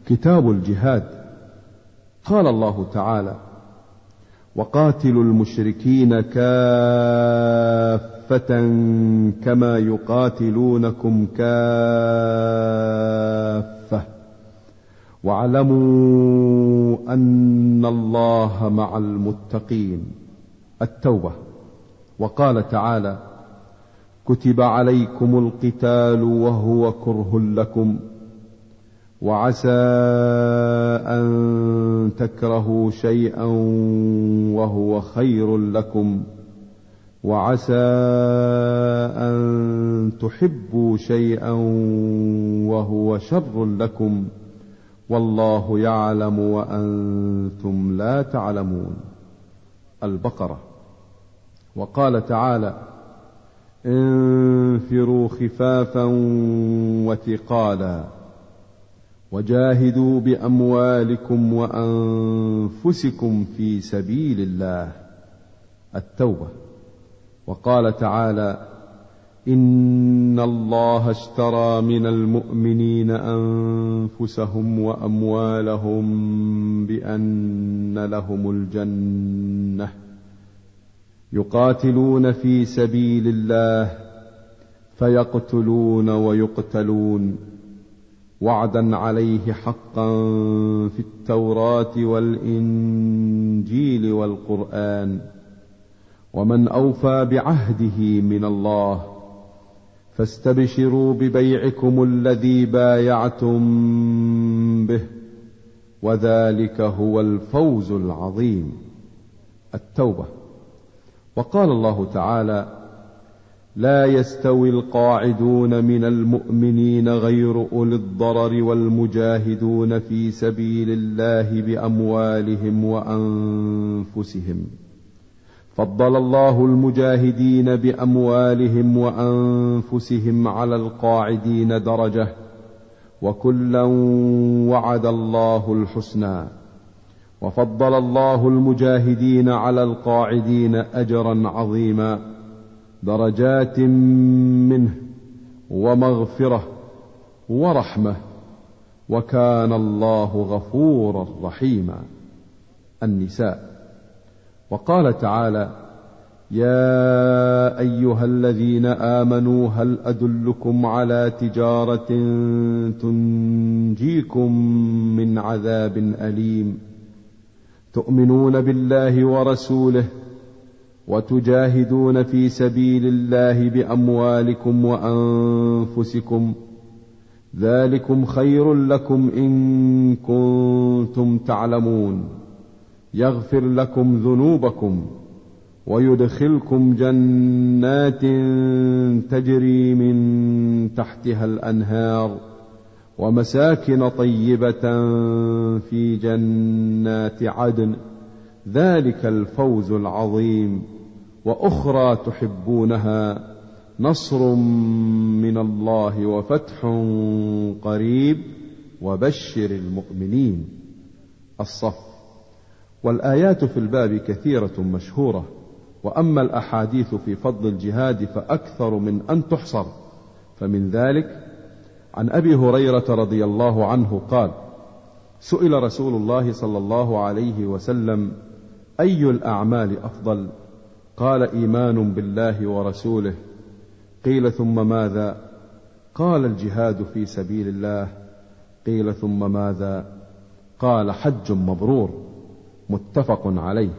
كتاب الجهاد. قال الله تعالى: وقاتلوا المشركين كافة كما يقاتلونكم كافة واعلموا أن الله مع المتقين. التوبة. وقال تعالى: كتب عليكم القتال وهو كره لكم وعسى أن تكرهوا شيئا وهو خير لكم وعسى أن تحبوا شيئا وهو شر لكم والله يعلم وأنتم لا تعلمون. البقرة. وقال تعالى: انفروا خفافا وثقالا وجاهدوا بأموالكم وأنفسكم في سبيل الله. التوبة. وقال تعالى: إن الله اشترى من المؤمنين أنفسهم وأموالهم بأن لهم الجنة يقاتلون في سبيل الله فيقتلون ويقتلون وعدا عليه حقا في التوراة والإنجيل والقرآن ومن أوفى بعهده من الله فاستبشروا ببيعكم الذي بايعتم به وذلك هو الفوز العظيم. التوبة. وقال الله تعالى: لا يستوي القاعدون من المؤمنين غير أولي الضرر والمجاهدون في سبيل الله بأموالهم وأنفسهم فضل الله المجاهدين بأموالهم وأنفسهم على القاعدين درجة وكلا وعد الله الحسنى وفضل الله المجاهدين على القاعدين أجرا عظيما درجات منه ومغفرة ورحمة وكان الله غفورا رحيما. النساء. وقال تعالى: يا أيها الذين آمنوا هل أدلكم على تجارة تنجيكم من عذاب أليم تؤمنون بالله ورسوله وتجاهدون في سبيل الله بأموالكم وأنفسكم ذلكم خير لكم إن كنتم تعلمون يغفر لكم ذنوبكم ويدخلكم جنات تجري من تحتها الأنهار ومساكن طيبة في جنات عدن ذلك الفوز العظيم وأخرى تحبونها نصر من الله وفتح قريب وبشر المؤمنين. الصف. والآيات في الباب كثيرة مشهورة وأما الأحاديث في فضل الجهاد فأكثر من أن تحصر فمن ذلك عن أبي هريرة رضي الله عنه قال: سئل رسول الله صلى الله عليه وسلم: أي الأعمال أفضل؟ قال: إيمان بالله ورسوله. قيل: ثم ماذا؟ قال: الجهاد في سبيل الله. قيل: ثم ماذا؟ قال: حج مبرور. متفق عليه.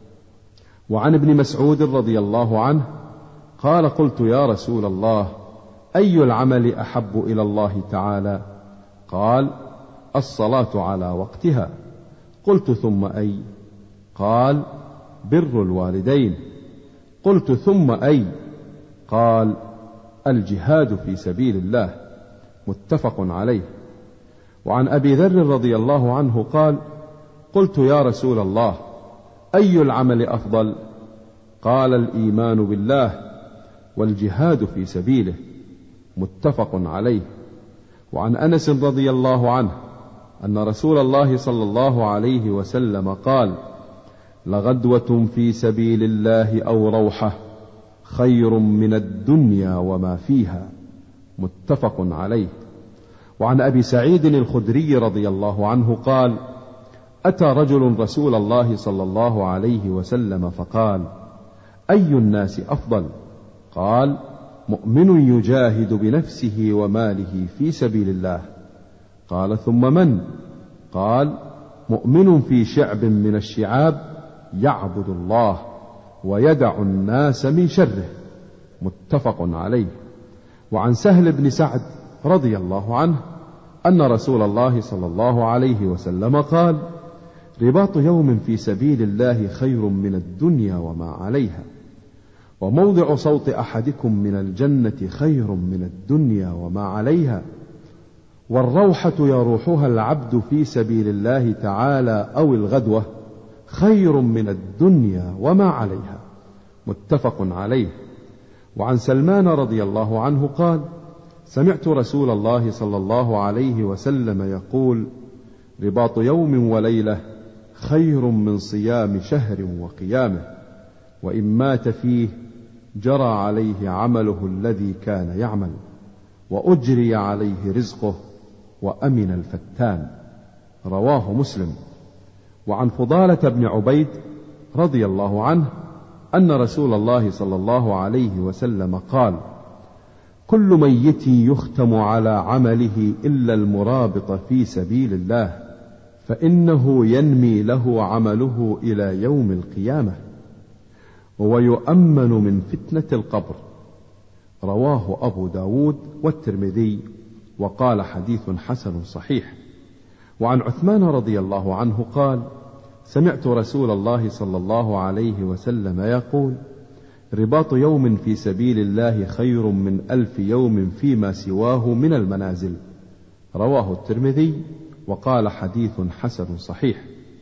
وعن ابن مسعود رضي الله عنه قال: قلت يا رسول الله أي العمل أحب إلى الله تعالى؟ قال: الصلاة على وقتها. قلت: ثم أي؟ قال: بر الوالدين. قلت: ثم أي؟ قال: الجهاد في سبيل الله. متفق عليه. وعن أبي ذر رضي الله عنه قال: قلت يا رسول الله أي العمل أفضل؟ قال: الإيمان بالله والجهاد في سبيله. متفق عليه. وعن أنس رضي الله عنه أن رسول الله صلى الله عليه وسلم قال: لغدوة في سبيل الله أو روحة خير من الدنيا وما فيها. متفق عليه. وعن أبي سعيد الخدري رضي الله عنه قال: أتى رجل رسول الله صلى الله عليه وسلم فقال: أي الناس أفضل؟ قال: مؤمن يجاهد بنفسه وماله في سبيل الله. قال: ثم من؟ قال: مؤمن في شعب من الشعاب يعبد الله ويدع الناس من شره. متفق عليه. وعن سهل بن سعد رضي الله عنه أن رسول الله صلى الله عليه وسلم قال: رباط يوم في سبيل الله خير من الدنيا وما عليها، وموضع صوت أحدكم من الجنة خير من الدنيا وما عليها، والروحة يروحها العبد في سبيل الله تعالى أو الغدوة خير من الدنيا وما عليها. متفق عليه. وعن سلمان رضي الله عنه قال: سمعت رسول الله صلى الله عليه وسلم يقول: رباط يوم وليلة خير من صيام شهر وقيامه، وإن مات فيه جرى عليه عمله الذي كان يعمل، وأجري عليه رزقه، وأمن الفتان. رواه مسلم. وعن فضالة بن عبيد رضي الله عنه أن رسول الله صلى الله عليه وسلم قال: كل ميت يختم على عمله إلا المرابط في سبيل الله، فإنه ينمي له عمله إلى يوم القيامة، ويؤمن من فتنة القبر. رواه أبو داود والترمذي، وقال: حديث حسن صحيح. وعن عثمان رضي الله عنه قال: سمعت رسول الله صلى الله عليه وسلم يقول: رباط يوم في سبيل الله خير من 1000 يوم فيما سواه من المنازل. رواه الترمذي، وقال: حديث حسن صحيح.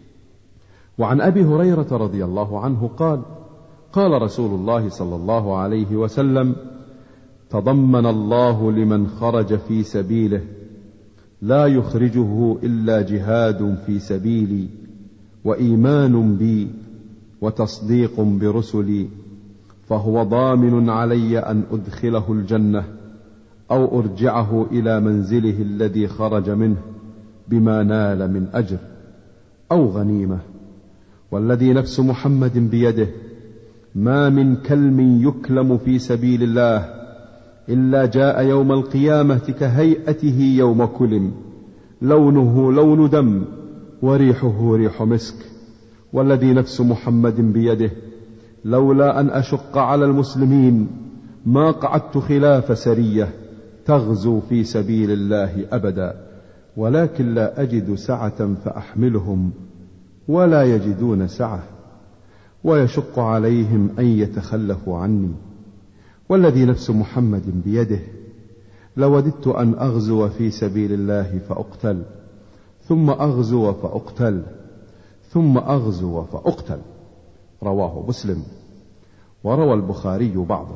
وعن أبي هريرة رضي الله عنه قال: قال رسول الله صلى الله عليه وسلم: تضمن الله لمن خرج في سبيله لا يخرجه إلا جهاد في سبيلي، وإيمان بي، وتصديق برسلي، فهو ضامن علي أن أدخله الجنة أو أرجعه إلى منزله الذي خرج منه بما نال من أجر أو غنيمة. والذي نفس محمد بيده ما من كلم يكلم في سبيل الله إلا جاء يوم القيامة كهيئته يوم كلم، لونه لون دم، وريحه ريح مسك. والذي نفس محمد بيده لولا أن أشق على المسلمين ما قعدت خلاف سرية تغزو في سبيل الله أبدا، ولكن لا أجد سعة فأحملهم ولا يجدون سعة، ويشق عليهم أن يتخلفوا عني. والذي نفس محمد بيده لوددت أن أغزو في سبيل الله فأقتل، ثم أغزو فأقتل، ثم أغزو فأقتل. رواه مسلم. وروى البخاري بعضه.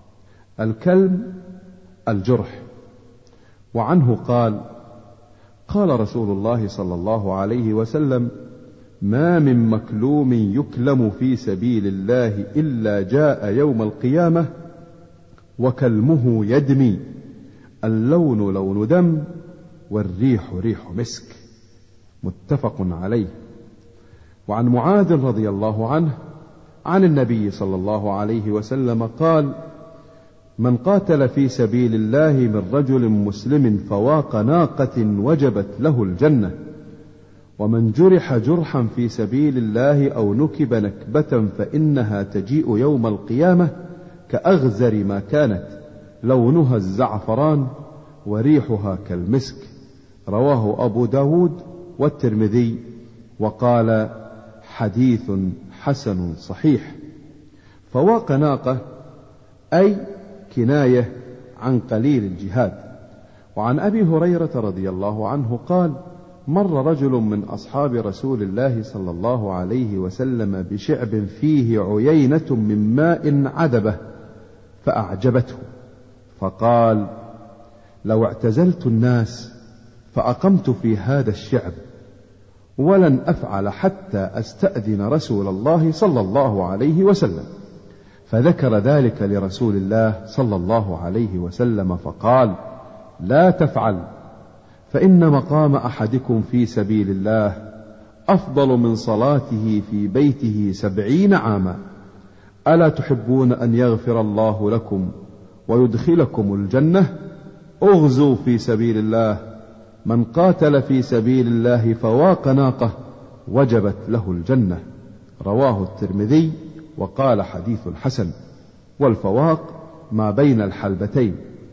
الكلم الجرح. وعنه قال: قال رسول الله صلى الله عليه وسلم: ما من مكلوم يكلم في سبيل الله إلا جاء يوم القيامة وكلمه يدمي، اللون لون دم، والريح ريح مسك. متفق عليه. وعن معاذ رضي الله عنه عن النبي صلى الله عليه وسلم قال: من قاتل في سبيل الله من رجل مسلم فواق ناقة وجبت له الجنة، ومن جرح جرحا في سبيل الله أو نكب نكبة فإنها تجيء يوم القيامة كأغزر ما كانت، لونها الزعفران وريحها كالمسك. رواه أبو داود والترمذي، وقال: حديث حسن صحيح. فواق ناقة أي كناية عن قليل الجهاد. وعن أبي هريرة رضي الله عنه قال: مر رجل من أصحاب رسول الله صلى الله عليه وسلم بشعب فيه عيينة من ماء عذبة فأعجبته، فقال: لو اعتزلت الناس فأقمت في هذا الشعب ولن أفعل حتى أستأذن رسول الله صلى الله عليه وسلم. فذكر ذلك لرسول الله صلى الله عليه وسلم فقال: لا تفعل، فإن مقام أحدكم في سبيل الله أفضل من صلاته في بيته 70 عاما. ألا تحبون أن يغفر الله لكم ويدخلكم الجنة؟ اغزوا في سبيل الله. من قاتل في سبيل الله فواق ناقة وجبت له الجنة. رواه الترمذي وقال حديث حسن. والفواق ما بين الحلبتين.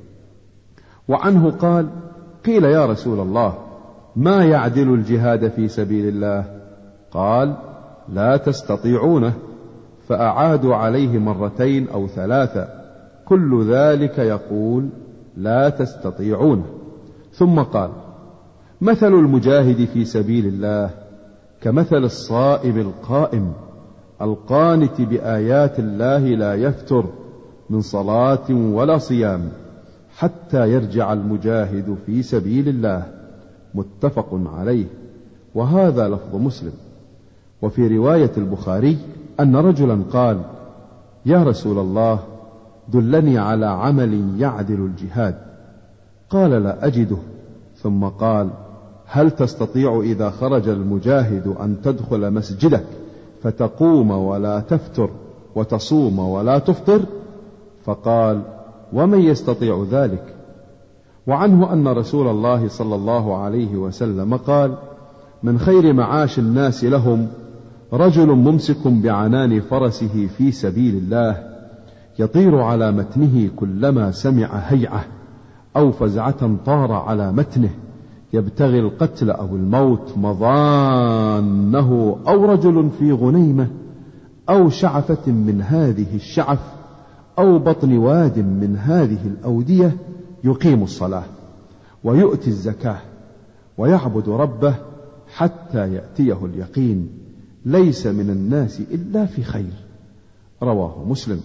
وعنه قال: قيل يا رسول الله ما يعدل الجهاد في سبيل الله؟ قال: لا تستطيعونه. فأعادوا عليه 2 أو 3، كل ذلك يقول: لا تستطيعونه. ثم قال: مثل المجاهد في سبيل الله كمثل الصائم القائم القانت بآيات الله لا يفتر من صلاة ولا صيام حتى يرجع المجاهد في سبيل الله. متفق عليه. وهذا لفظ مسلم. وفي رواية البخاري أن رجلا قال: يا رسول الله دلني على عمل يعدل الجهاد. قال: لا أجده. ثم قال: هل تستطيع إذا خرج المجاهد أن تدخل مسجدك فتقوم ولا تفتر وتصوم ولا تفطر؟ فقال: ومن يستطيع ذلك؟ وعنه أن رسول الله صلى الله عليه وسلم قال: من خير معاش الناس لهم رجل ممسك بعنان فرسه في سبيل الله يطير على متنه كلما سمع هيعة أو فزعة طار على متنه يبتغي القتل أو الموت مضانه، أو رجل في غنيمة أو شعفة من هذه الشعف أو بطن واد من هذه الأودية يقيم الصلاة ويؤتي الزكاة ويعبد ربه حتى يأتيه اليقين، ليس من الناس إلا في خير. رواه مسلم.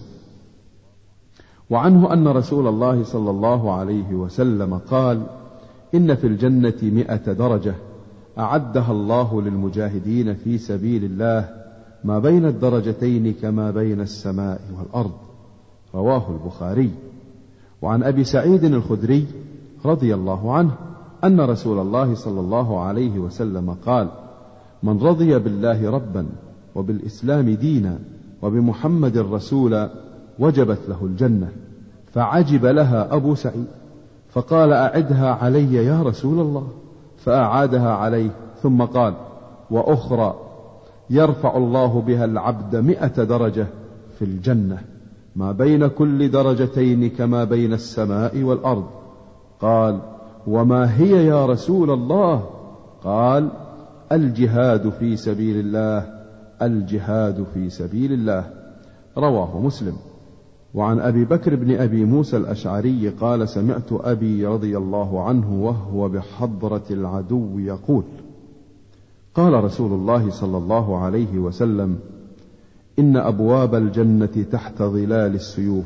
وعنه أن رسول الله صلى الله عليه وسلم قال: إن في الجنة 100 درجة أعدها الله للمجاهدين في سبيل الله ما بين الدرجتين كما بين السماء والأرض. رواه البخاري. وعن أبي سعيد الخدري رضي الله عنه أن رسول الله صلى الله عليه وسلم قال: من رضي بالله ربا وبالإسلام دينا وبمحمد رسولا وجبت له الجنة. فعجب لها أبو سعيد فقال: أعدها علي يا رسول الله. فأعادها عليه ثم قال: وأخرى يرفع الله بها العبد 100 درجة في الجنة ما بين كل درجتين كما بين السماء والأرض. قال: وما هي يا رسول الله؟ قال: الجهاد في سبيل الله، الجهاد في سبيل الله. رواه مسلم. وعن أبي بكر بن أبي موسى الأشعري قال: سمعت أبي رضي الله عنه وهو بحضرة العدو يقول: قال رسول الله صلى الله عليه وسلم: إن أبواب الجنة تحت ظلال السيوف.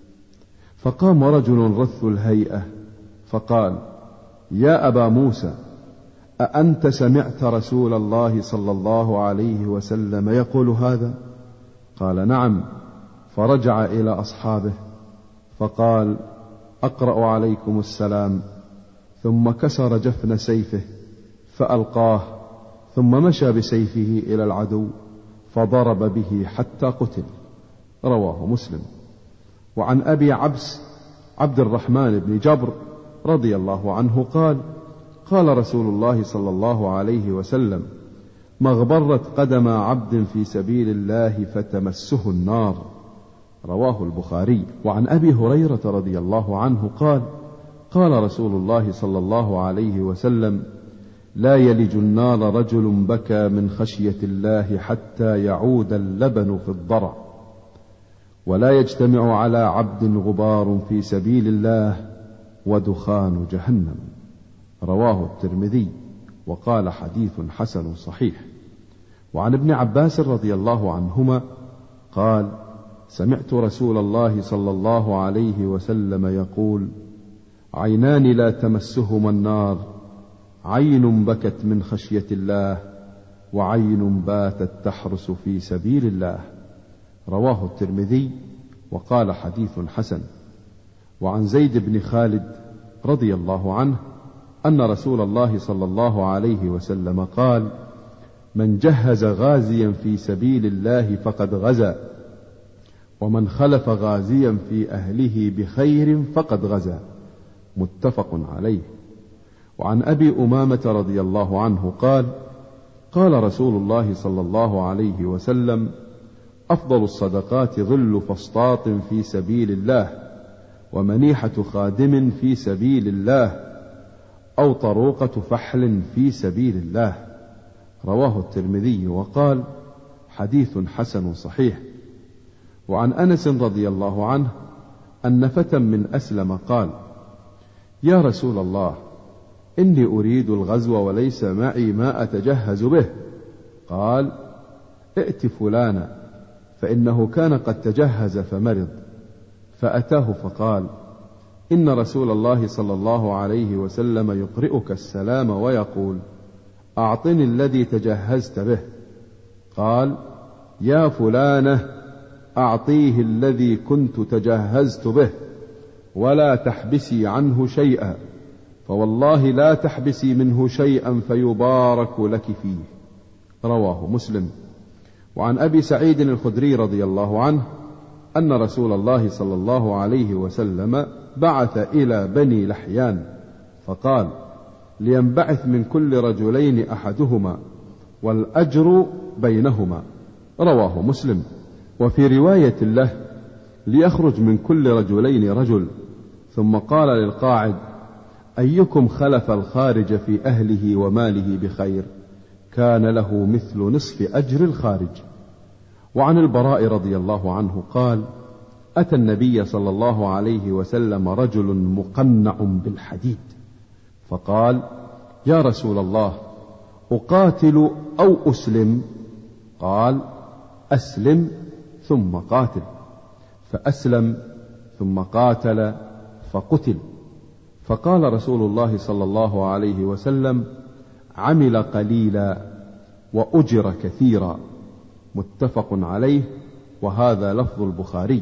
فقام رجل رث الهيئة فقال: يا أبا موسى، أأنت سمعت رسول الله صلى الله عليه وسلم يقول هذا؟ قال: نعم. فرجع إلى أصحابه فقال: أقرأ عليكم السلام. ثم كسر جفن سيفه فألقاه، ثم مشى بسيفه إلى العدو فضرب به حتى قتل. رواه مسلم. وعن أبي عبس عبد الرحمن بن جبر رضي الله عنه قال: قال رسول الله صلى الله عليه وسلم: ما اغبرت قدم عبد في سبيل الله فتمسه النار. رواه البخاري. وعن أبي هريرة رضي الله عنه قال: قال رسول الله صلى الله عليه وسلم: لا يلج النار رجل بكى من خشية الله حتى يعود اللبن في الضرع، ولا يجتمع على عبد غبار في سبيل الله ودخان جهنم. رواه الترمذي وقال حديث حسن صحيح. وعن ابن عباس رضي الله عنهما قال: سمعت رسول الله صلى الله عليه وسلم يقول: عينان لا تمسهما النار، عين بكت من خشية الله، وعين باتت تحرس في سبيل الله. رواه الترمذي وقال حديث حسن. وعن زيد بن خالد رضي الله عنه أن رسول الله صلى الله عليه وسلم قال: من جهز غازيا في سبيل الله فقد غزا، ومن خلف غازيا في أهله بخير فقد غزا. متفق عليه. وعن أبي أمامة رضي الله عنه قال: قال رسول الله صلى الله عليه وسلم: أفضل الصدقات ظل فسطاط في سبيل الله، ومنيحة خادم في سبيل الله، أو طروقة فحل في سبيل الله. رواه الترمذي وقال: حديث حسن صحيح. وعن أنس رضي الله عنه أن فتى من أسلم قال: يا رسول الله، إني أريد الغزو وليس معي ما أتجهز به. قال: ائت فلانا، فإنه كان قد تجهز فمرض. فأتاه فقال: إن رسول الله صلى الله عليه وسلم يقرئك السلام ويقول: أعطني الذي تجهزت به. قال: يا فلانة، أعطيه الذي كنت تجهزت به، ولا تحبسي عنه شيئا، فوالله لا تحبسي منه شيئا فيبارك لك فيه. رواه مسلم. وعن أبي سعيد الخدري رضي الله عنه أن رسول الله صلى الله عليه وسلم بعث إلى بني لحيان فقال: لينبعث من كل رجلين أحدهما، والأجر بينهما. رواه مسلم. وفي رواية له: ليخرج من كل رجلين رجل. ثم قال للقاعد: أيكم خلف الخارج في أهله وماله بخير، كان له مثل نصف أجر الخارج. وعن البراء رضي الله عنه قال: أتى النبي صلى الله عليه وسلم رجل مقنع بالحديد، فقال: يا رسول الله، أقاتل أو أسلم؟ قال: أسلم ثم قاتل. فأسلم ثم قاتل فقتل. فقال رسول الله صلى الله عليه وسلم: عمل قليلا وأجر كثيرا. متفق عليه، وهذا لفظ البخاري.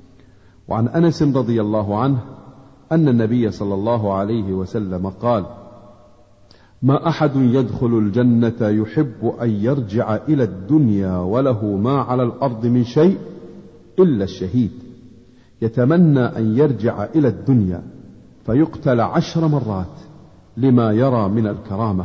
وعن أنس رضي الله عنه أن النبي صلى الله عليه وسلم قال: ما أحد يدخل الجنة يحب أن يرجع إلى الدنيا وله ما على الأرض من شيء إلا الشهيد، يتمنى أن يرجع إلى الدنيا فيقتل 10 مرات لما يرى من الكرامة،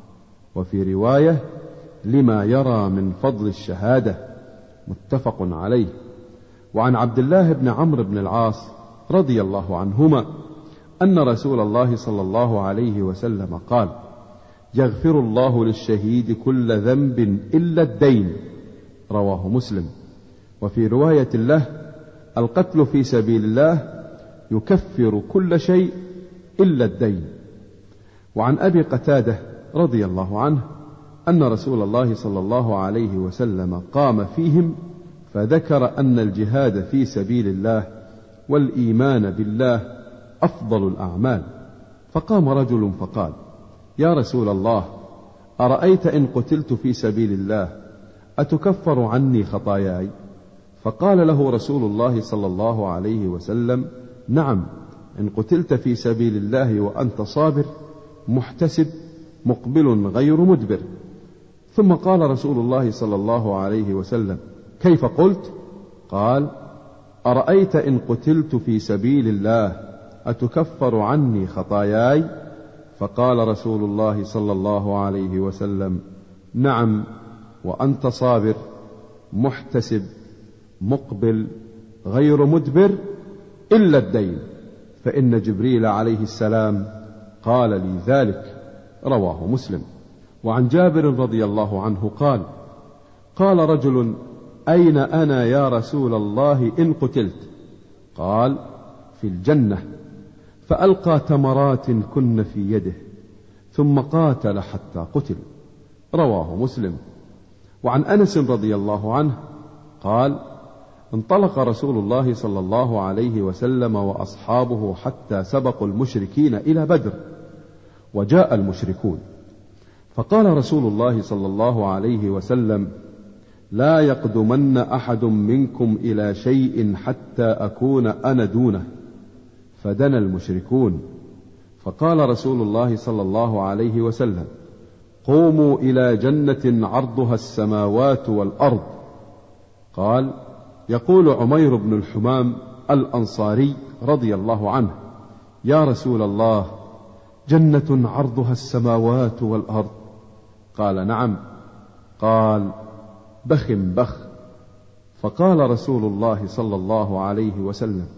وفي رواية: لما يرى من فضل الشهادة. متفق عليه. وعن عبد الله بن عمرو بن العاص رضي الله عنهما أن رسول الله صلى الله عليه وسلم قال: يغفر الله للشهيد كل ذنب إلا الدين. رواه مسلم. وفي رواية له: القتل في سبيل الله يكفر كل شيء إلا الدين. وعن أبي قتادة رضي الله عنه أن رسول الله صلى الله عليه وسلم قام فيهم فذكر أن الجهاد في سبيل الله والإيمان بالله أفضل الأعمال. فقام رجل فقال: يا رسول الله، أرأيت إن قتلت في سبيل الله أتكفر عني خطاياي؟ فقال له رسول الله صلى الله عليه وسلم: نعم، إن قتلت في سبيل الله وأنت صابر محتسب مقبل غير مدبر. ثم قال رسول الله صلى الله عليه وسلم: كيف قلت؟ قال: أرأيت إن قتلت في سبيل الله أتكفر عني خطاياي؟ فقال رسول الله صلى الله عليه وسلم: نعم، وأنت صابر محتسب مقبل غير مدبر إلا الدين، فإن جبريل عليه السلام قال لي ذلك. رواه مسلم. وعن جابر رضي الله عنه قال: قال رجل: أين أنا يا رسول الله إن قتلت؟ قال: في الجنة. فألقى تمرات كن في يده ثم قاتل حتى قتل. رواه مسلم. وعن أنس رضي الله عنه قال: انطلق رسول الله صلى الله عليه وسلم وأصحابه حتى سبقوا المشركين إلى بدر، وجاء المشركون، فقال رسول الله صلى الله عليه وسلم: لا يقدمن أحد منكم إلى شيء حتى أكون أنا دونه. فدنا المشركون، فقال رسول الله صلى الله عليه وسلم: قوموا إلى جنة عرضها السماوات والأرض. قال: يقول عمير بن الحمام الأنصاري رضي الله عنه: يا رسول الله، جنة عرضها السماوات والأرض؟ قال: نعم. قال: بخ بخ. فقال رسول الله صلى الله عليه وسلم: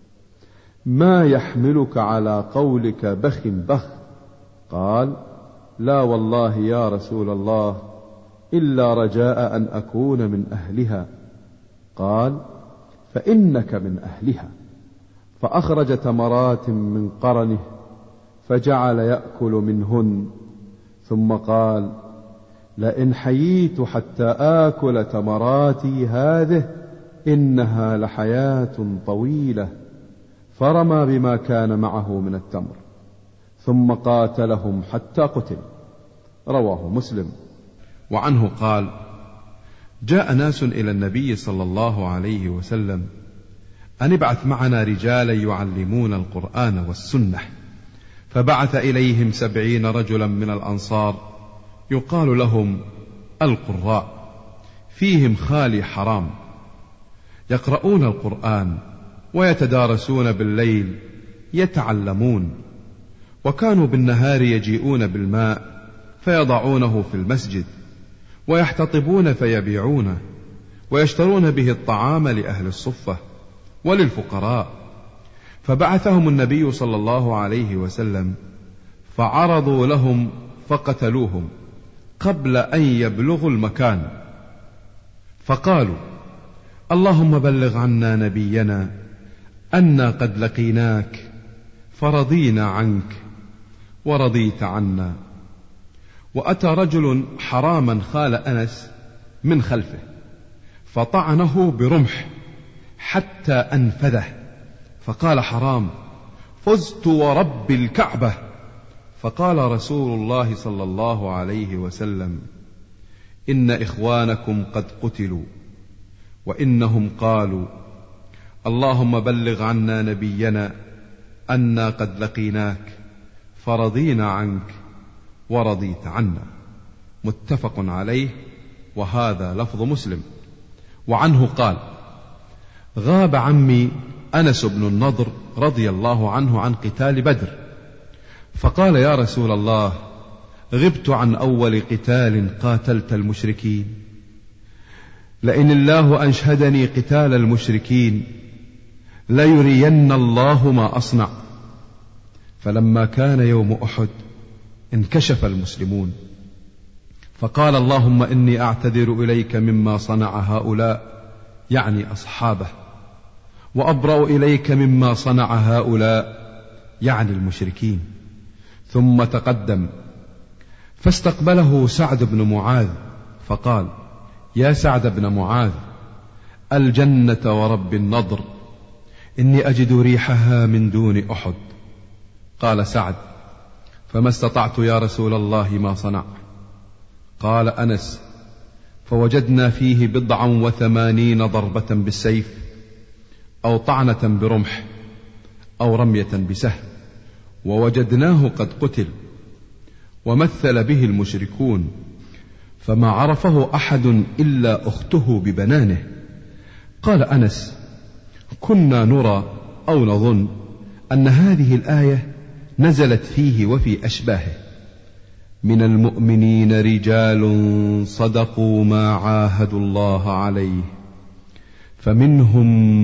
ما يحملك على قولك بخ بخ؟ قال: لا والله يا رسول الله، إلا رجاء أن أكون من أهلها. قال: فإنك من أهلها. فأخرج تمرات من قرنه فجعل يأكل منهن، ثم قال: لئن حييت حتى آكل تمراتي هذه إنها لحياة طويلة. فرمى بما كان معه من التمر، ثم قاتلهم حتى قتل. رواه مسلم. وعنه قال: جاء ناس إلى النبي صلى الله عليه وسلم أن ابعث معنا رجالا يعلمون القرآن والسنة، فبعث إليهم 70 رجلا من الأنصار يقال لهم القراء، فيهم خالي حرام، يقرؤون القرآن ويتدارسون بالليل يتعلمون، وكانوا بالنهار يجيئون بالماء فيضعونه في المسجد ويحتطبون فيبيعونه، ويشترون به الطعام لأهل الصفة وللفقراء. فبعثهم النبي صلى الله عليه وسلم فعرضوا لهم فقتلوهم قبل أن يبلغوا المكان، فقالوا: اللهم بلغ عنا نبينا أنا قد لقيناك فرضينا عنك ورضيت عنا. وأتى رجل حراما خال أنس من خلفه فطعنه برمح حتى أنفذه، فقال حرام: فزت ورب الكعبة. فقال رسول الله صلى الله عليه وسلم: إن إخوانكم قد قتلوا، وإنهم قالوا: اللهم بلغ عنا نبينا أنا قد لقيناك فرضينا عنك ورضيت عنا. متفق عليه، وهذا لفظ مسلم. وعنه قال: غاب عمي أنس بن النضر رضي الله عنه عن قتال بدر، فقال: يا رسول الله، غبت عن أول قتال قاتلت المشركين، لئن الله أنشهدني قتال المشركين ليرين الله ما أصنع. فلما كان يوم أحد انكشف المسلمون، فقال: اللهم إني أعتذر إليك مما صنع هؤلاء، يعني أصحابه، وأبرأ إليك مما صنع هؤلاء، يعني المشركين. ثم تقدم فاستقبله سعد بن معاذ فقال: يا سعد بن معاذ، الجنة ورب النضر، إني أجد ريحها من دون أحد. قال سعد: فما استطعت يا رسول الله ما صنع. قال أنس: فوجدنا فيه 89 ضربة بالسيف، أو طعنة برمح، أو رمية بسهم، ووجدناه قد قتل. ومثل به المشركون، فما عرفه أحد إلا أخته ببنانه. قال أنس: كنا نرى أو نظن أن هذه الآية نزلت فيه وفي أشباهه: من المؤمنين رجال صدقوا ما عاهدوا الله عليه، فمنهم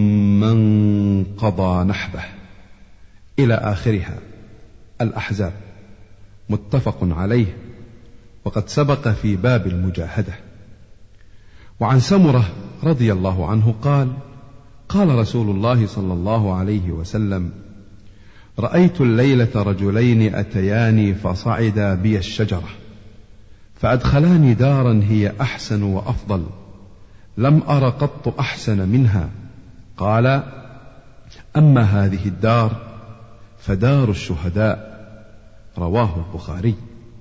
من قضى نحبه، إلى آخرها، الأحزاب. متفق عليه، وقد سبق في باب المجاهدة. وعن سمرة رضي الله عنه قال: قال رسول الله صلى الله عليه وسلم: رأيت الليلة رجلين أتياني فصعدا بي الشجرة، فأدخلاني دارا هي أحسن وأفضل، لم أر قط أحسن منها. قال: أما هذه الدار فدار الشهداء. رواه البخاري.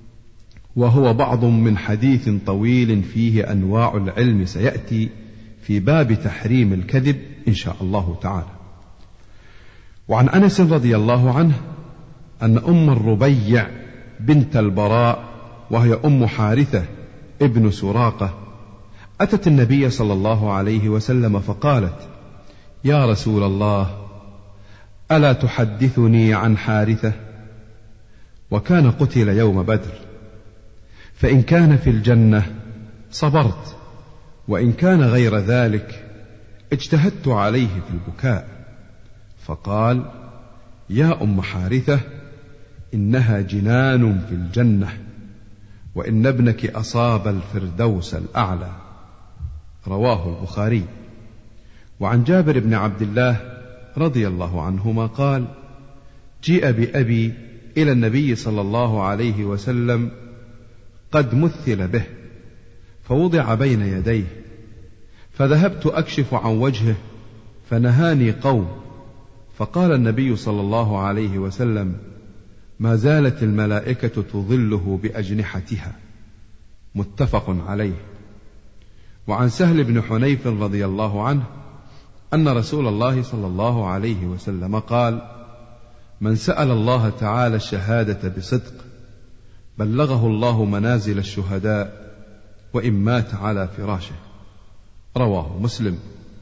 وهو بعض من حديث طويل فيه أنواع العلم، سيأتي في باب تحريم الكذب إن شاء الله تعالى. وعن أنس رضي الله عنه أن أم الربيع بنت البراء وهي أم حارثة ابن سراقة أتت النبي صلى الله عليه وسلم فقالت: يا رسول الله، ألا تحدثني عن حارثة؟ وكان قتل يوم بدر، فإن كان في الجنة صبرت، وإن كان غير ذلك اجتهدت عليه في البكاء. فقال: يا أم حارثة، إنها جنان في الجنة، وإن ابنك أصاب الفردوس الأعلى. رواه البخاري. وعن جابر بن عبد الله رضي الله عنهما قال: جيء بأبي إلى النبي صلى الله عليه وسلم قد مثل به، فوضع بين يديه، فذهبت أكشف عن وجهه فنهاني قوم، فقال النبي صلى الله عليه وسلم: ما زالت الملائكة تظله بأجنحتها. متفق عليه. وعن سهل بن حنيف رضي الله عنه أن رسول الله صلى الله عليه وسلم قال: من سأل الله تعالى الشهادة بصدق بلغه الله منازل الشهداء وإن مات على فراشه. رواه مسلم.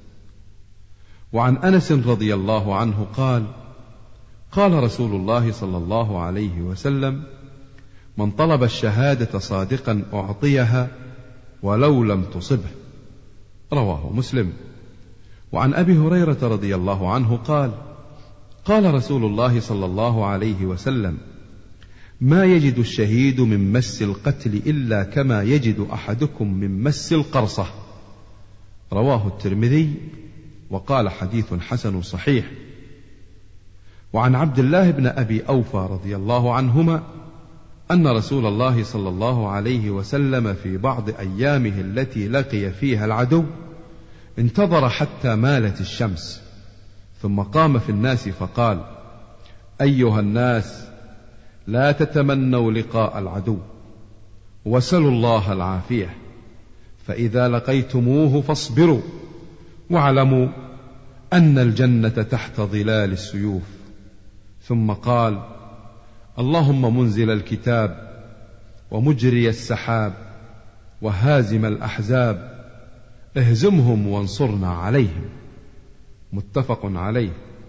وعن أنس رضي الله عنه قال: قال رسول الله صلى الله عليه وسلم: من طلب الشهادة صادقا أعطيها ولو لم تصبه. رواه مسلم. وعن أبي هريرة رضي الله عنه قال: قال رسول الله صلى الله عليه وسلم: ما يجد الشهيد من مس القتل إلا كما يجد أحدكم من مس القرصة. رواه الترمذي وقال: حديث حسن صحيح. وعن عبد الله بن أبي أوفى رضي الله عنهما أن رسول الله صلى الله عليه وسلم في بعض أيامه التي لقي فيها العدو انتظر حتى مالت الشمس، ثم قام في الناس فقال: أيها الناس، لا تتمنوا لقاء العدو، وسلوا الله العافية، فإذا لقيتموه فاصبروا، واعلموا أن الجنة تحت ظلال السيوف. ثم قال: اللهم منزل الكتاب ومجري السحاب وهازم الأحزاب، اهزمهم وانصرنا عليهم. متفق عليه.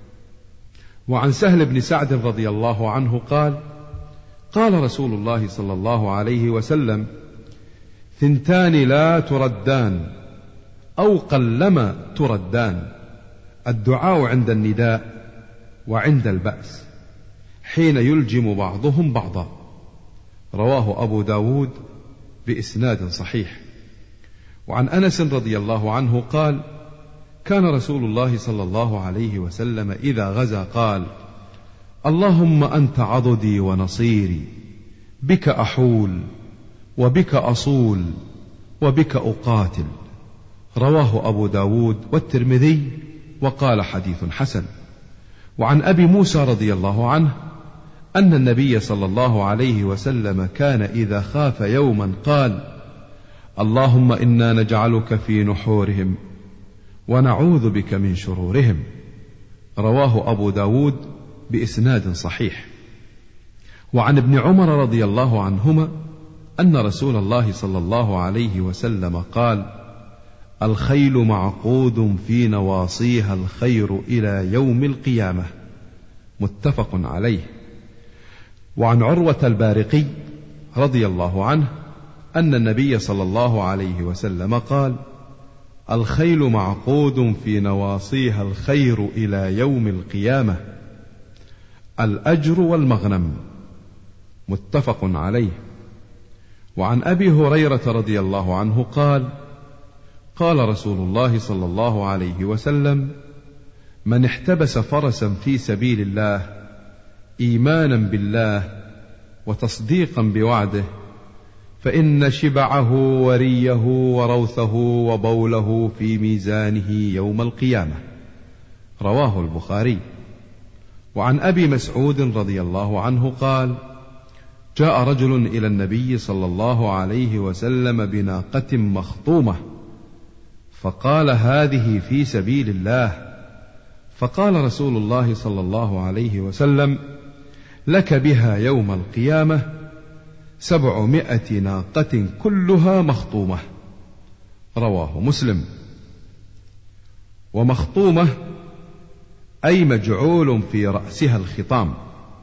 وعن سهل بن سعد رضي الله عنه قال: قال رسول الله صلى الله عليه وسلم: ثنتان لا تردان أو قلما تردان، الدعاء عند النداء وعند البأس، حين يلجم بعضهم بعضا. رواه أبو داود بإسناد صحيح. وعن أنس رضي الله عنه قال: كان رسول الله صلى الله عليه وسلم إذا غزا قال: اللهم أنت عضدي ونصيري، بك أحول وبك أصول وبك أقاتل. رواه أبو داود والترمذي وقال: حديث حسن. وعن أبي موسى رضي الله عنه أن النبي صلى الله عليه وسلم كان إذا خاف يوما قال: اللهم إنا نجعلك في نحورهم ونعوذ بك من شرورهم. رواه أبو داود بإسناد صحيح. وعن ابن عمر رضي الله عنهما أن رسول الله صلى الله عليه وسلم قال: الخيل معقود في نواصيها الخير إلى يوم القيامة. متفق عليه. وعن عروة البارقي رضي الله عنه أن النبي صلى الله عليه وسلم قال: الخيل معقود في نواصيها الخير إلى يوم القيامة، الأجر والمغنم. متفق عليه. وعن أبي هريرة رضي الله عنه قال: قال رسول الله صلى الله عليه وسلم: من احتبس فرسا في سبيل الله إيمانا بالله وتصديقا بوعده فإن شبعه وريه وروثه وبوله في ميزانه يوم القيامة. رواه البخاري. وعن أبي مسعود رضي الله عنه قال: جاء رجل إلى النبي صلى الله عليه وسلم بناقة مخطومة، فقال: هذه في سبيل الله. فقال رسول الله صلى الله عليه وسلم: لك بها يوم القيامة 700 ناقة كلها مخطومة. رواه مسلم. ومخطومة أي مجعول في رأسها الخطام.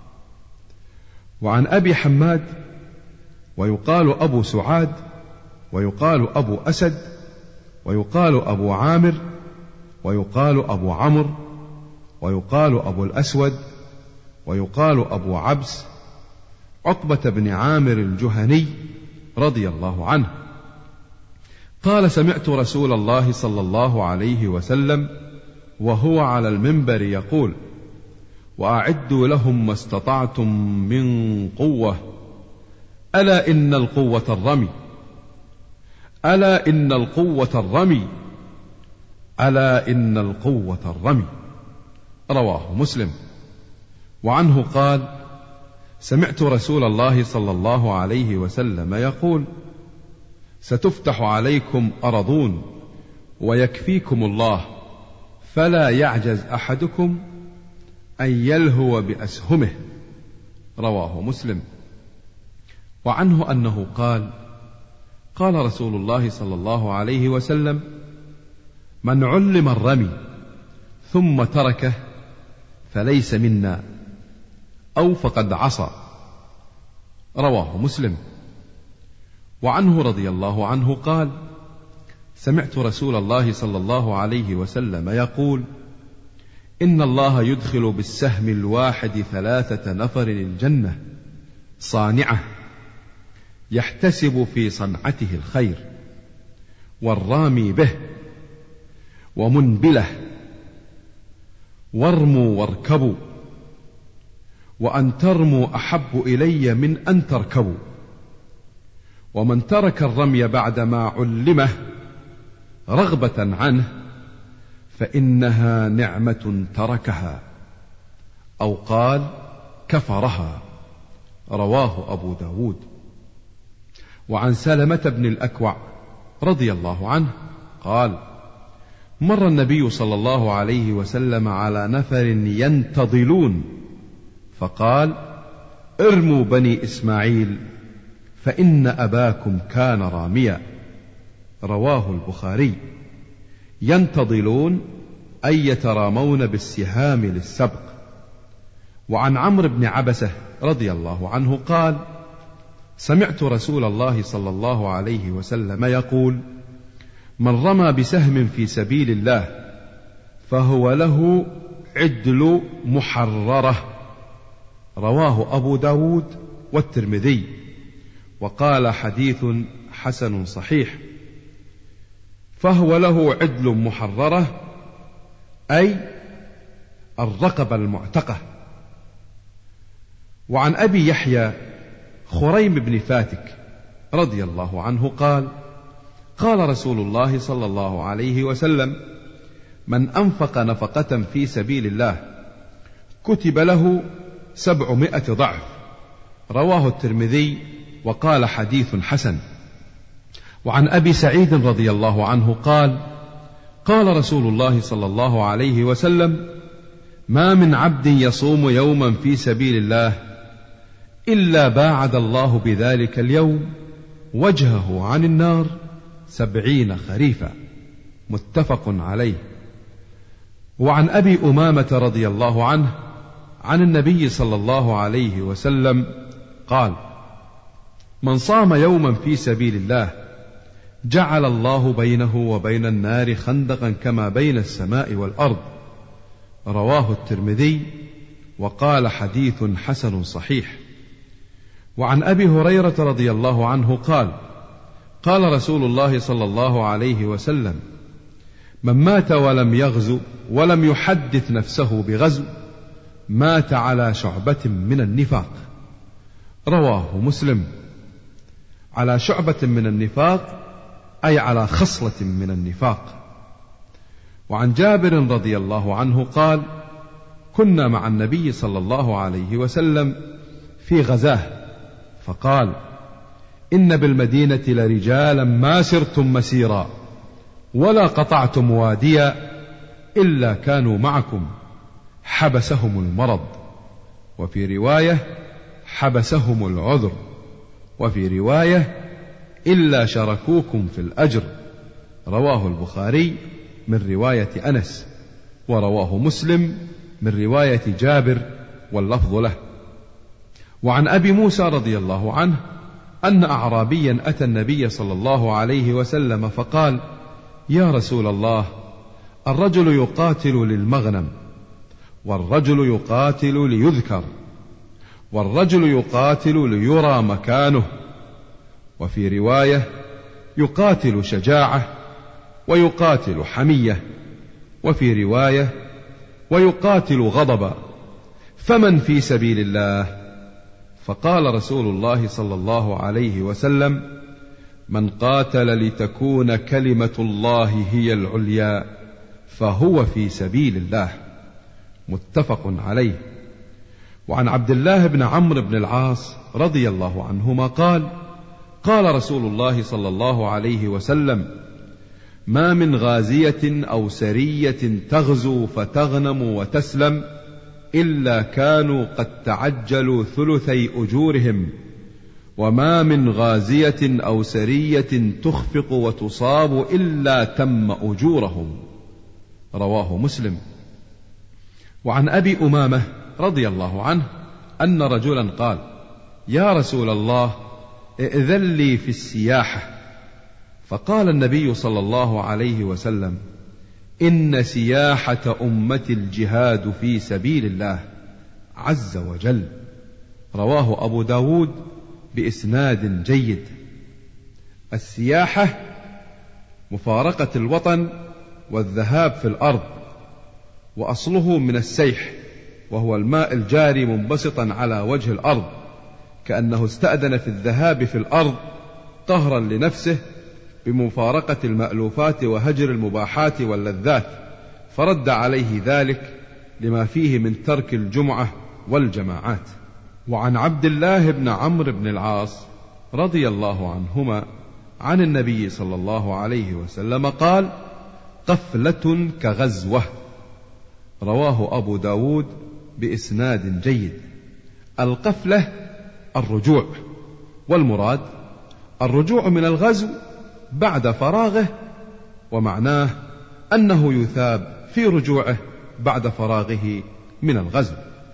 وعن أبي حماد ويقال أبو سعاد ويقال أبو أسد ويقال أبو عامر ويقال أبو عمرو ويقال أبو الأسود ويقال أبو عبس عقبة بن عامر الجهني رضي الله عنه قال: سمعت رسول الله صلى الله عليه وسلم وهو على المنبر يقول: وأعدوا لهم ما استطعتم من قوة، ألا إن القوة الرمي، ألا إن القوة الرمي، ألا إن القوة الرمي. رواه مسلم. وعنه قال: سمعت رسول الله صلى الله عليه وسلم يقول: ستفتح عليكم أرضون ويكفيكم الله، فلا يعجز أحدكم أن يلهو بأسهمه. رواه مسلم. وعنه أنه قال: قال رسول الله صلى الله عليه وسلم: من علم الرمي ثم تركه فليس منا، أو فقد عصى. رواه مسلم. وعنه رضي الله عنه قال: سمعت رسول الله صلى الله عليه وسلم يقول: إن الله يدخل بالسهم الواحد 3 نفر الجنة صانعة يحتسب في صنعته الخير، والرامي به، ومنبله، وارموا واركبوا، وأن ترموا أحب إلي من أن تركبوا. ومن ترك الرمي بعدما علمه رغبة عنه فإنها نعمة تركها، أو قال كفرها. رواه أبو داود. وعن سلمة بن الأكوع رضي الله عنه قال: مر النبي صلى الله عليه وسلم على نفر ينتضلون فقال: ارموا بني إسماعيل فإن أباكم كان راميا. رواه البخاري. ينتضلون أي يترامون بالسهام للسبق. وعن عمرو بن عبسة رضي الله عنه قال: سمعت رسول الله صلى الله عليه وسلم يقول: من رمى بسهم في سبيل الله فهو له عدل محررة. رواه أبو داود والترمذي، وقال حديث حسن صحيح. فهو له عدل محررة أي الرقبة المعتقة. وعن أبي يحيى خريم بن فاتك رضي الله عنه قال: قال رسول الله صلى الله عليه وسلم: من أنفق نفقة في سبيل الله كتب له 700 ضعف. رواه الترمذي وقال حديث حسن. وعن أبي سعيد رضي الله عنه قال: قال رسول الله صلى الله عليه وسلم: ما من عبد يصوم يوما في سبيل الله إلا باعد الله بذلك اليوم وجهه عن النار 70 خريفا. متفق عليه. وعن أبي أمامة رضي الله عنه عن النبي صلى الله عليه وسلم قال: من صام يوما في سبيل الله جعل الله بينه وبين النار خندقا كما بين السماء والأرض. رواه الترمذي وقال حديث حسن صحيح. وعن أبي هريرة رضي الله عنه قال: قال رسول الله صلى الله عليه وسلم: من مات ولم يغزو ولم يحدث نفسه بغزو مات على شعبة من النفاق. رواه مسلم. على شعبة من النفاق أي على خصلة من النفاق. وعن جابر رضي الله عنه قال: كنا مع النبي صلى الله عليه وسلم في غزاه فقال: إن بالمدينة لرجالا ما سرتم مسيرا ولا قطعتم واديا إلا كانوا معكم حبسهم المرض. وفي رواية حبسهم العذر، وفي رواية إلا شركوكم في الأجر. رواه البخاري من رواية أنس، ورواه مسلم من رواية جابر واللفظ له. وعن أبي موسى رضي الله عنه أن أعرابيا أتى النبي صلى الله عليه وسلم فقال: يا رسول الله، الرجل يقاتل للمغنم، والرجل يقاتل ليذكر، والرجل يقاتل ليرى مكانه، وفي رواية يقاتل شجاعة، ويقاتل حمية، وفي رواية ويقاتل غضبا، فمن في سبيل الله؟ فقال رسول الله صلى الله عليه وسلم: من قاتل لتكون كلمة الله هي العليا فهو في سبيل الله. متفق عليه. وعن عبد الله بن عمرو بن العاص رضي الله عنهما قال: قال رسول الله صلى الله عليه وسلم: ما من غازية أو سرية تغزو فتغنم وتسلم إلا كانوا قد تعجلوا ثلثي أجورهم، وما من غازية أو سرية تخفق وتصاب إلا تم أجورهم. رواه مسلم. وعن أبي أمامة رضي الله عنه أن رجلا قال: يا رسول الله، ائذن لي في السياحة. فقال النبي صلى الله عليه وسلم: إن سياحة أمة الجهاد في سبيل الله عز وجل. رواه أبو داود بإسناد جيد. السياحة مفارقة الوطن والذهاب في الأرض، وأصله من السيح، وهو الماء الجاري منبسطا على وجه الأرض، كأنه استأذن في الذهاب في الأرض طهرا لنفسه بمفارقة المألوفات وهجر المباحات واللذات، فرد عليه ذلك لما فيه من ترك الجمعة والجماعات. وعن عبد الله بن عمرو بن العاص رضي الله عنهما عن النبي صلى الله عليه وسلم قال: قفلة كغزوة. رواه أبو داود بإسناد جيد. القفلة الرجوع، والمراد الرجوع من الغزو بعد فراغه، ومعناه أنه يثاب في رجوعه بعد فراغه من الغزو.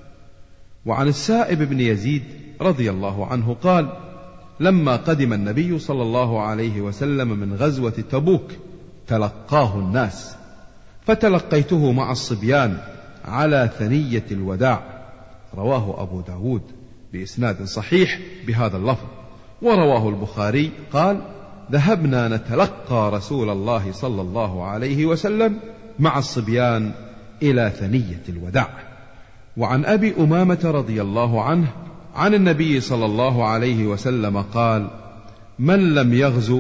وعن السائب بن يزيد رضي الله عنه قال: لما قدم النبي صلى الله عليه وسلم من غزوة تبوك تلقاه الناس، فتلقيته مع الصبيان على ثنية الوداع. رواه أبو داود بإسناد صحيح بهذا اللفظ. ورواه البخاري قال: ذهبنا نتلقى رسول الله صلى الله عليه وسلم مع الصبيان إلى ثنية الوداع. وعن أبي أمامة رضي الله عنه عن النبي صلى الله عليه وسلم قال: من لم يغزو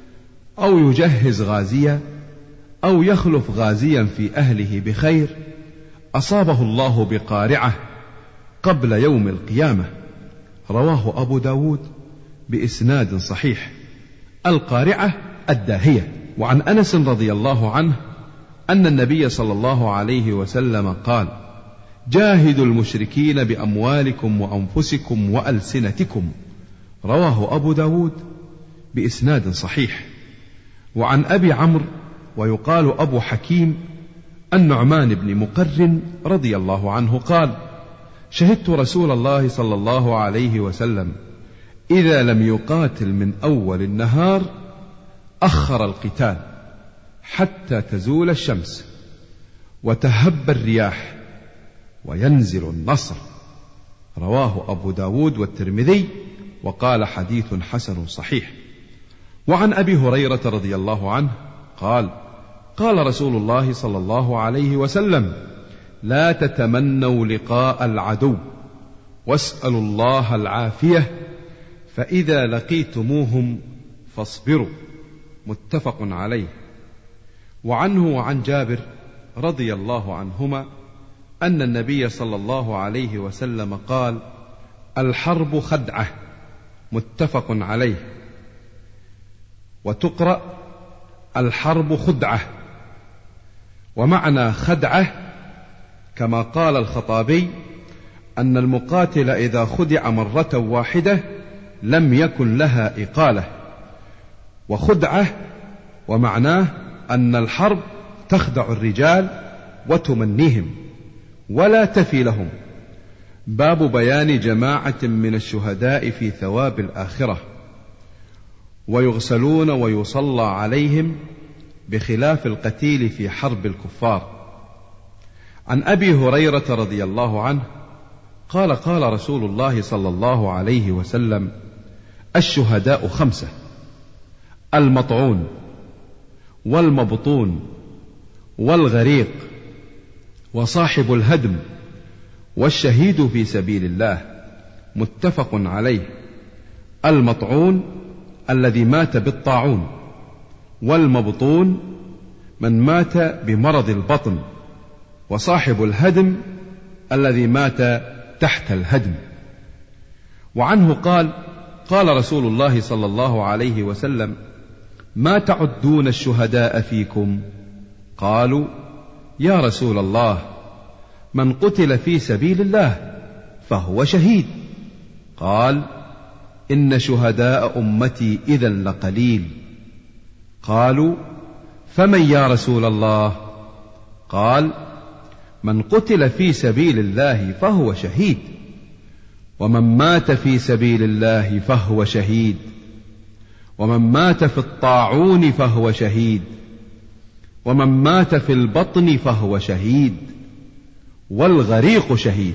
أو يجهز غازيا أو يخلف غازيا في أهله بخير أصابه الله بقارعة قبل يوم القيامة. رواه أبو داود بإسناد صحيح. القارعة الداهية. وعن أنس رضي الله عنه أن النبي صلى الله عليه وسلم قال: جاهدوا المشركين بأموالكم وأنفسكم وألسنتكم. رواه أبو داود بإسناد صحيح. وعن أبي عمرو ويقال أبو حكيم النعمان بن مقرن رضي الله عنه قال: شهدت رسول الله صلى الله عليه وسلم إذا لم يقاتل من أول النهار أخر القتال حتى تزول الشمس وتهب الرياح وينزل النصر. رواه أبو داود والترمذي وقال: حديث حسن صحيح. وعن أبي هريرة رضي الله عنه قال: قال رسول الله صلى الله عليه وسلم: لا تتمنوا لقاء العدو واسألوا الله العافية، فإذا لقيتموهم فاصبروا. متفق عليه. وعنه وعن جابر رضي الله عنهما أن النبي صلى الله عليه وسلم قال: الحرب خدعة. متفق عليه. وتقرأ الحرب خدعة. ومعنى خدعة كما قال الخطابي: أن المقاتل إذا خدع مرة واحدة لم يكن لها إقالة، وخدعة ومعناه أن الحرب تخدع الرجال وتمنيهم ولا تفي لهم. باب بيان جماعة من الشهداء في ثواب الآخرة، ويغسلون ويصلى عليهم بخلاف القتيل في حرب الكفار. عن أبي هريرة رضي الله عنه قال قال رسول الله صلى الله عليه وسلم: الشهداء 5: المطعون والمبطون والغريق وصاحب الهدم والشهيد في سبيل الله. متفق عليه. المطعون الذي مات بالطاعون، والمبطون من مات بمرض البطن، وصاحب الهدم الذي مات تحت الهدم. وعنه قال قال رسول الله صلى الله عليه وسلم: ما تعدون الشهداء فيكم؟ قالوا: يا رسول الله، من قتل في سبيل الله فهو شهيد. قال: إن شهداء أمتي إذا لقليل. قالوا: فمن يا رسول الله؟ قال: من قتل في سبيل الله فهو شهيد، ومن مات في سبيل الله فهو شهيد، ومن مات في الطاعون فهو شهيد، ومن مات في البطن فهو شهيد، والغريق شهيد.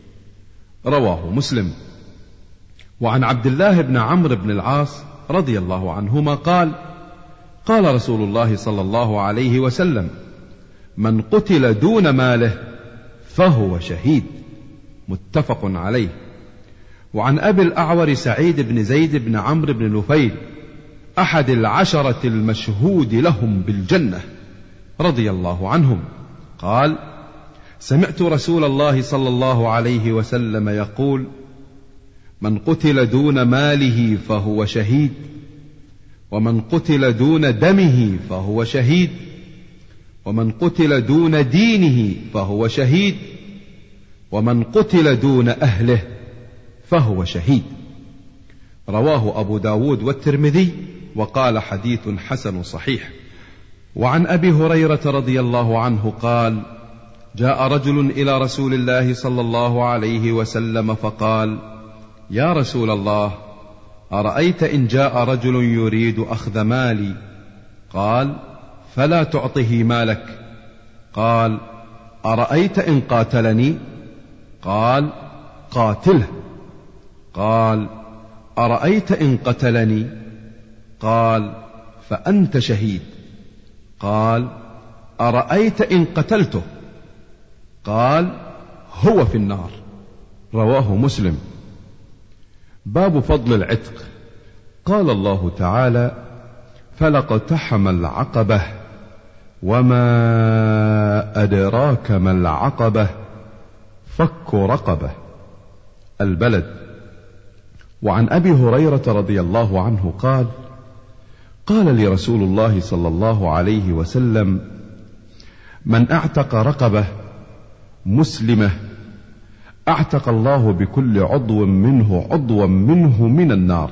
رواه مسلم. وعن عبد الله بن عمرو بن العاص رضي الله عنهما قال قال رسول الله صلى الله عليه وسلم: من قتل دون ماله فهو شهيد. متفق عليه. وعن أبي الأعور سعيد بن زيد بن عمرو بن نفيل أحد 10 المشهود لهم بالجنة رضي الله عنهم قال: سمعت رسول الله صلى الله عليه وسلم يقول: من قتل دون ماله فهو شهيد، ومن قتل دون دمه فهو شهيد، ومن قتل دون دينه فهو شهيد، ومن قتل دون أهله فهو شهيد. رواه أبو داود والترمذي وقال حديث حسن صحيح. وعن أبي هريرة رضي الله عنه قال: جاء رجل إلى رسول الله صلى الله عليه وسلم فقال: يا رسول الله، أرأيت إن جاء رجل يريد أخذ مالي؟ قال: فلا تعطه مالك. قال: أرأيت إن قاتلني؟ قال: قاتله. قال: أرأيت إن قتلني؟ قال: فأنت شهيد. قال: أرأيت إن قتلته؟ قال: هو في النار. رواه مسلم. باب فضل العتق. قال الله تعالى: فلاقتحم العقبة وما أدراك ما العقبة فك رقبة. البلد. وعن أبي هريرة رضي الله عنه قال: قال لي رسول الله صلى الله عليه وسلم: من اعتق رقبة مسلمة اعتق الله بكل عضو منه من النار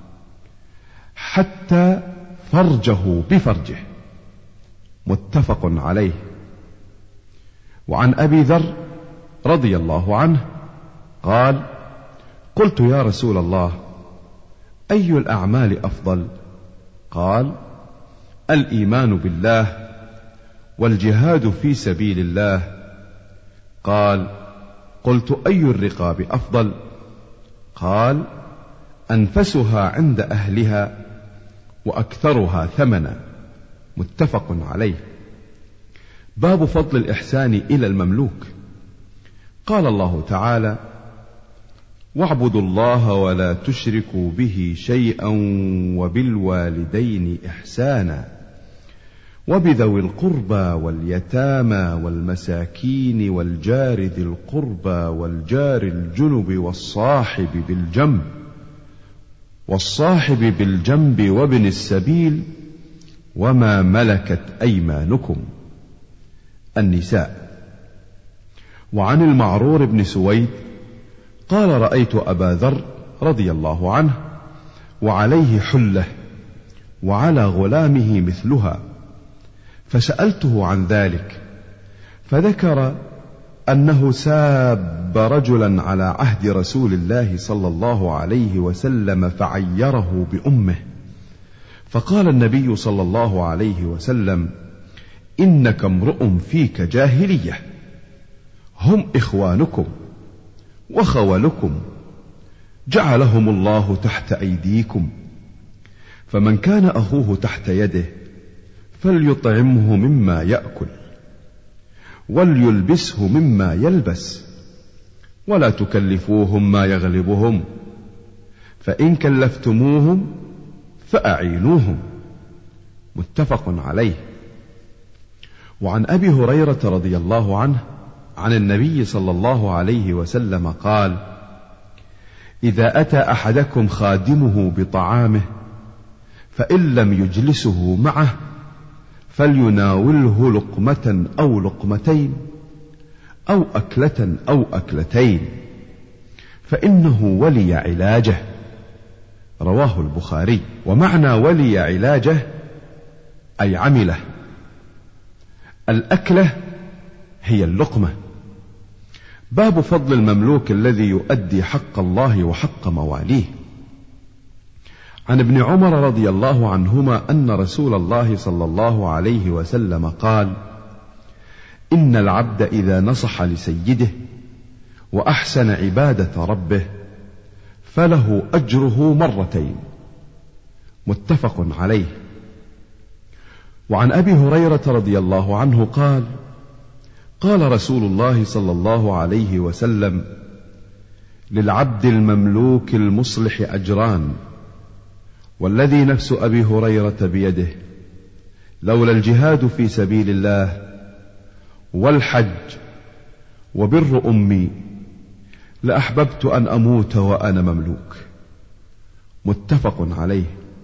حتى فرجه بفرجه. متفق عليه. وعن أبي ذر رضي الله عنه قال: قلت يا رسول الله، أي الأعمال أفضل؟ قال: الإيمان بالله والجهاد في سبيل الله. قال: قلت أي الرقاب أفضل؟ قال: أنفسها عند أهلها وأكثرها ثمنا. متفق عليه. باب فضل الإحسان إلى المملوك. قال الله تعالى: واعبدوا الله ولا تشركوا به شيئا وبالوالدين إحسانا وبذوي القربى واليتامى والمساكين والجار ذي القربى والجار الجنب والصاحب بالجنب وابن السبيل وما ملكت أيمانكم. النساء. وعن المعرور بن سويد قال: رأيت أبا ذر رضي الله عنه وعليه حلة وعلى غلامه مثلها، فسألته عن ذلك، فذكر أنه ساب رجلا على عهد رسول الله صلى الله عليه وسلم فعيره بأمه، فقال النبي صلى الله عليه وسلم: إنك امرؤ فيك جاهلية، هم إخوانكم وخولكم، جعلهم الله تحت أيديكم، فمن كان أخوه تحت يده فليطعمه مما يأكل وليلبسه مما يلبس، ولا تكلفوهم ما يغلبهم، فإن كلفتموهم فأعينوهم. متفق عليه. وعن أبي هريرة رضي الله عنه عن النبي صلى الله عليه وسلم قال: إذا أتى أحدكم خادمه بطعامه فإن لم يجلسه معه فليناوله لقمة أو لقمتين أو أكلة أو أكلتين، فإنه ولي علاجه. رواه البخاري. ومعنى ولي علاجه أي عمله. الأكلة هي اللقمة. باب فضل المملوك الذي يؤدي حق الله وحق مواليه. عن ابن عمر رضي الله عنهما أن رسول الله صلى الله عليه وسلم قال: إن العبد إذا نصح لسيده وأحسن عبادة ربه فله أجره مرتين. متفق عليه. وعن أبي هريرة رضي الله عنه قال: قال رسول الله صلى الله عليه وسلم: للعبد المملوك المصلح أجران، والذي نفس أبي هريرة بيده لولا الجهاد في سبيل الله والحج وبر أمي لأحببت أن أموت وأنا مملوك. متفق عليه.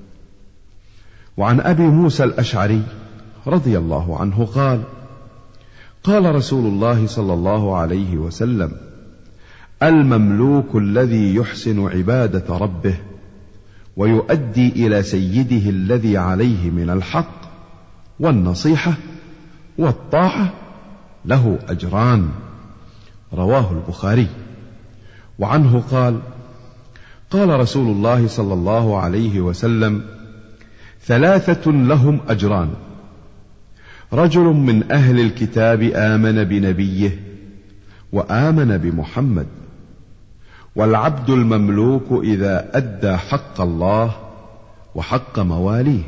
وعن أبي موسى الأشعري رضي الله عنه قال: قال رسول الله صلى الله عليه وسلم: المملوك الذي يحسن عبادة ربه ويؤدي إلى سيده الذي عليه من الحق والنصيحة والطاعة له أجران. رواه البخاري. وعنه قال: قال رسول الله صلى الله عليه وسلم: ثلاثة لهم أجران: رجل من أهل الكتاب آمن بنبيه وآمن بمحمد، والعبد المملوك إذا أدى حق الله وحق مواليه،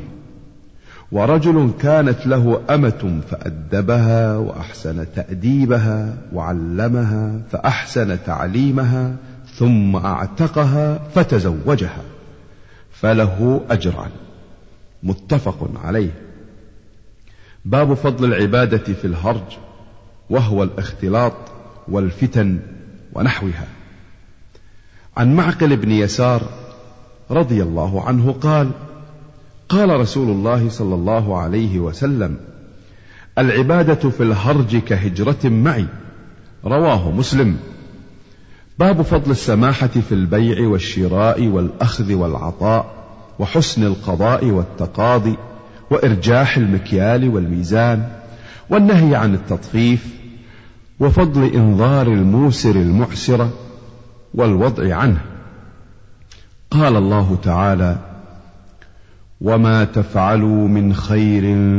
ورجل كانت له أمة فأدبها وأحسن تأديبها وعلمها فأحسن تعليمها ثم أعتقها فتزوجها فله أجران. متفق عليه. باب فضل العبادة في الهرج، وهو الاختلاط والفتن ونحوها. عن معقل بن يسار رضي الله عنه قال: قال رسول الله صلى الله عليه وسلم: العبادة في الهرج كهجرة معي. رواه مسلم. باب فضل السماحة في البيع والشراء والأخذ والعطاء، وحسن القضاء والتقاضي، وإرجاح المكيال والميزان، والنهي عن التطفيف، وفضل إنظار الموسر المعسر والوضع عنه. قال الله تعالى: وما تفعلوا من خير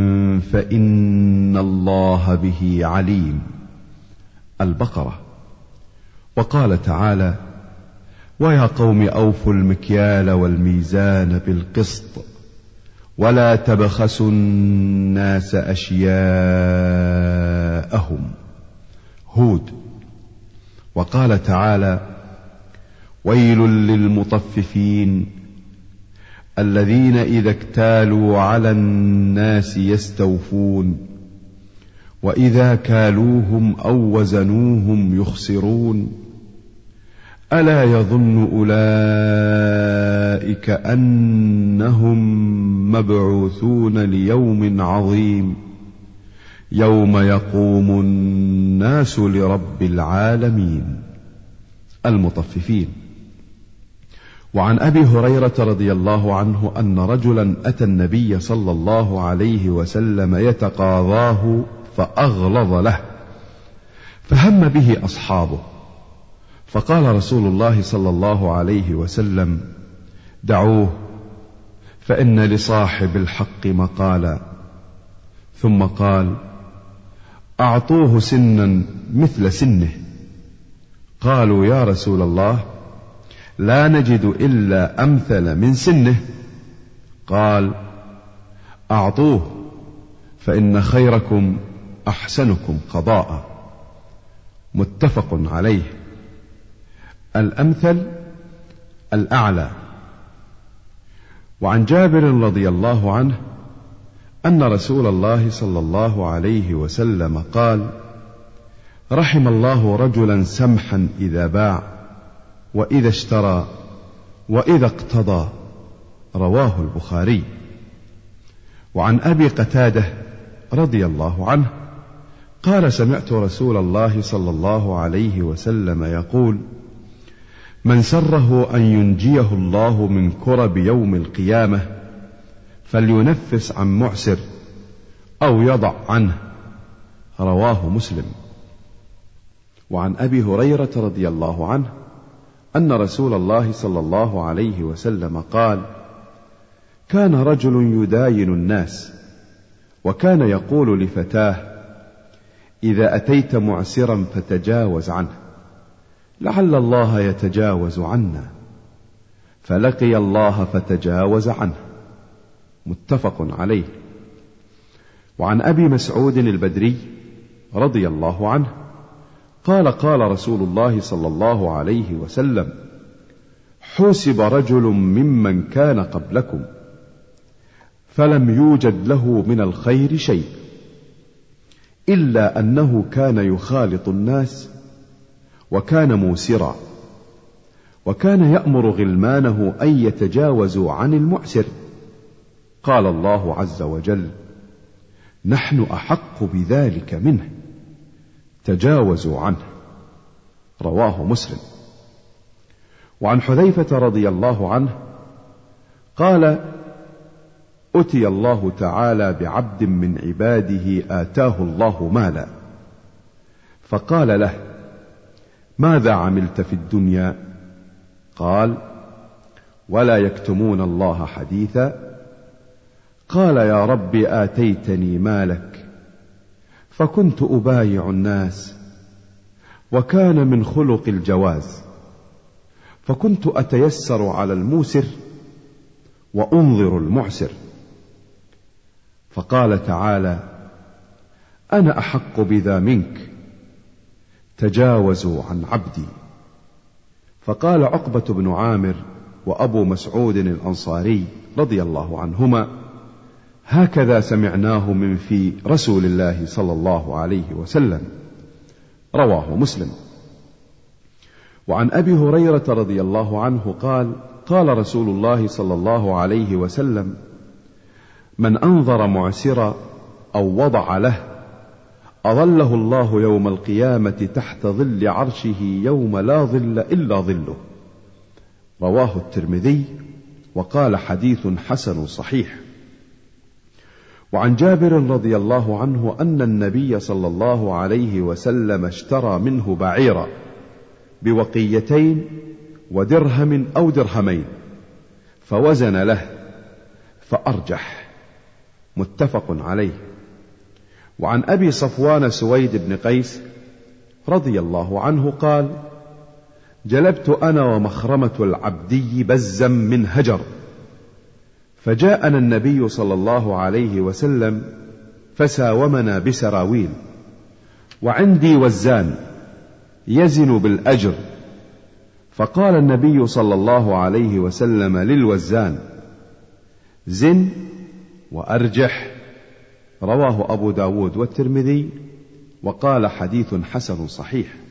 فإن الله به عليم. البقرة. وقال تعالى: ويا قوم أوفوا المكيال والميزان بالقسط ولا تبخسوا الناس أشياءهم. هود. وقال تعالى: ويل للمطففين الذين إذا اكتالوا على الناس يستوفون وإذا كالوهم أو وزنوهم يخسرون ألا يظن أولئك أنهم مبعوثون ليوم عظيم يوم يقوم الناس لرب العالمين. المطففين. وعن أبي هريرة رضي الله عنه أن رجلا أتى النبي صلى الله عليه وسلم يتقاضاه فأغلظ له، فهم به أصحابه، فقال رسول الله صلى الله عليه وسلم: دعوه فإن لصاحب الحق مقالا. ثم قال: أعطوه سنا مثل سنه. قالوا: يا رسول الله، لا نجد إلا أمثل من سنه. قال: أعطوه فإن خيركم أحسنكم قضاء. متفق عليه. الأمثل الأعلى. وعن جابر رضي الله عنه أن رسول الله صلى الله عليه وسلم قال: رحم الله رجلا سمحا إذا باع وإذا اشترى وإذا اقتضى. رواه البخاري. وعن أبي قتادة رضي الله عنه قال: سمعت رسول الله صلى الله عليه وسلم يقول: من سره أن ينجيه الله من كرب يوم القيامة فلينفس عن معسر أو يضع عنه. رواه مسلم. وعن أبي هريرة رضي الله عنه أن رسول الله صلى الله عليه وسلم قال: كان رجل يداين الناس، وكان يقول لفتاه: إذا أتيت معسرا فتجاوز عنه، لعل الله يتجاوز عنا. فلقي الله فتجاوز عنه. متفق عليه. وعن أبي مسعود البدري رضي الله عنه قال: قال رسول الله صلى الله عليه وسلم: حوسب رجل ممن كان قبلكم فلم يوجد له من الخير شيء إلا أنه كان يخالط الناس، وكان موسرا، وكان يأمر غلمانه أن يتجاوزوا عن المعسر. قال الله عز وجل: نحن أحق بذلك منه، تجاوزوا عنه. رواه مسلم. وعن حذيفة رضي الله عنه قال: أتي الله تعالى بعبد من عباده آتاه الله مالا، فقال له: ماذا عملت في الدنيا؟ قال: ولا يكتمون الله حديثا. قال: يا رب آتيتني مالك فكنت أبايع الناس، وكان من خلق الجواز، فكنت أتيسر على الموسر وأنظر المعسر. فقال تعالى: أنا أحق بذا منك، تجاوزوا عن عبدي. فقال عقبة بن عامر وأبو مسعود الأنصاري رضي الله عنهما: هكذا سمعناه من في رسول الله صلى الله عليه وسلم. رواه مسلم. وعن أبي هريرة رضي الله عنه قال: قال رسول الله صلى الله عليه وسلم: من أنظر معسرا أو وضع له أظله الله يوم القيامة تحت ظل عرشه يوم لا ظل إلا ظله. رواه الترمذي وقال: حديث حسن صحيح. وعن جابر رضي الله عنه أن النبي صلى الله عليه وسلم اشترى منه بعيرا بوقيتين ودرهم أو درهمين، فوزن له فأرجح. متفق عليه. وعن أبي صفوان سويد بن قيس رضي الله عنه قال: جلبت أنا ومخرمة العبدي بزا من هجر، فجاءنا النبي صلى الله عليه وسلم فساومنا بسراويل، وعندي وزان يزن بالأجر، فقال النبي صلى الله عليه وسلم للوزان: زن وأرجح. رواه أبو داود والترمذي وقال: حديث حسن صحيح.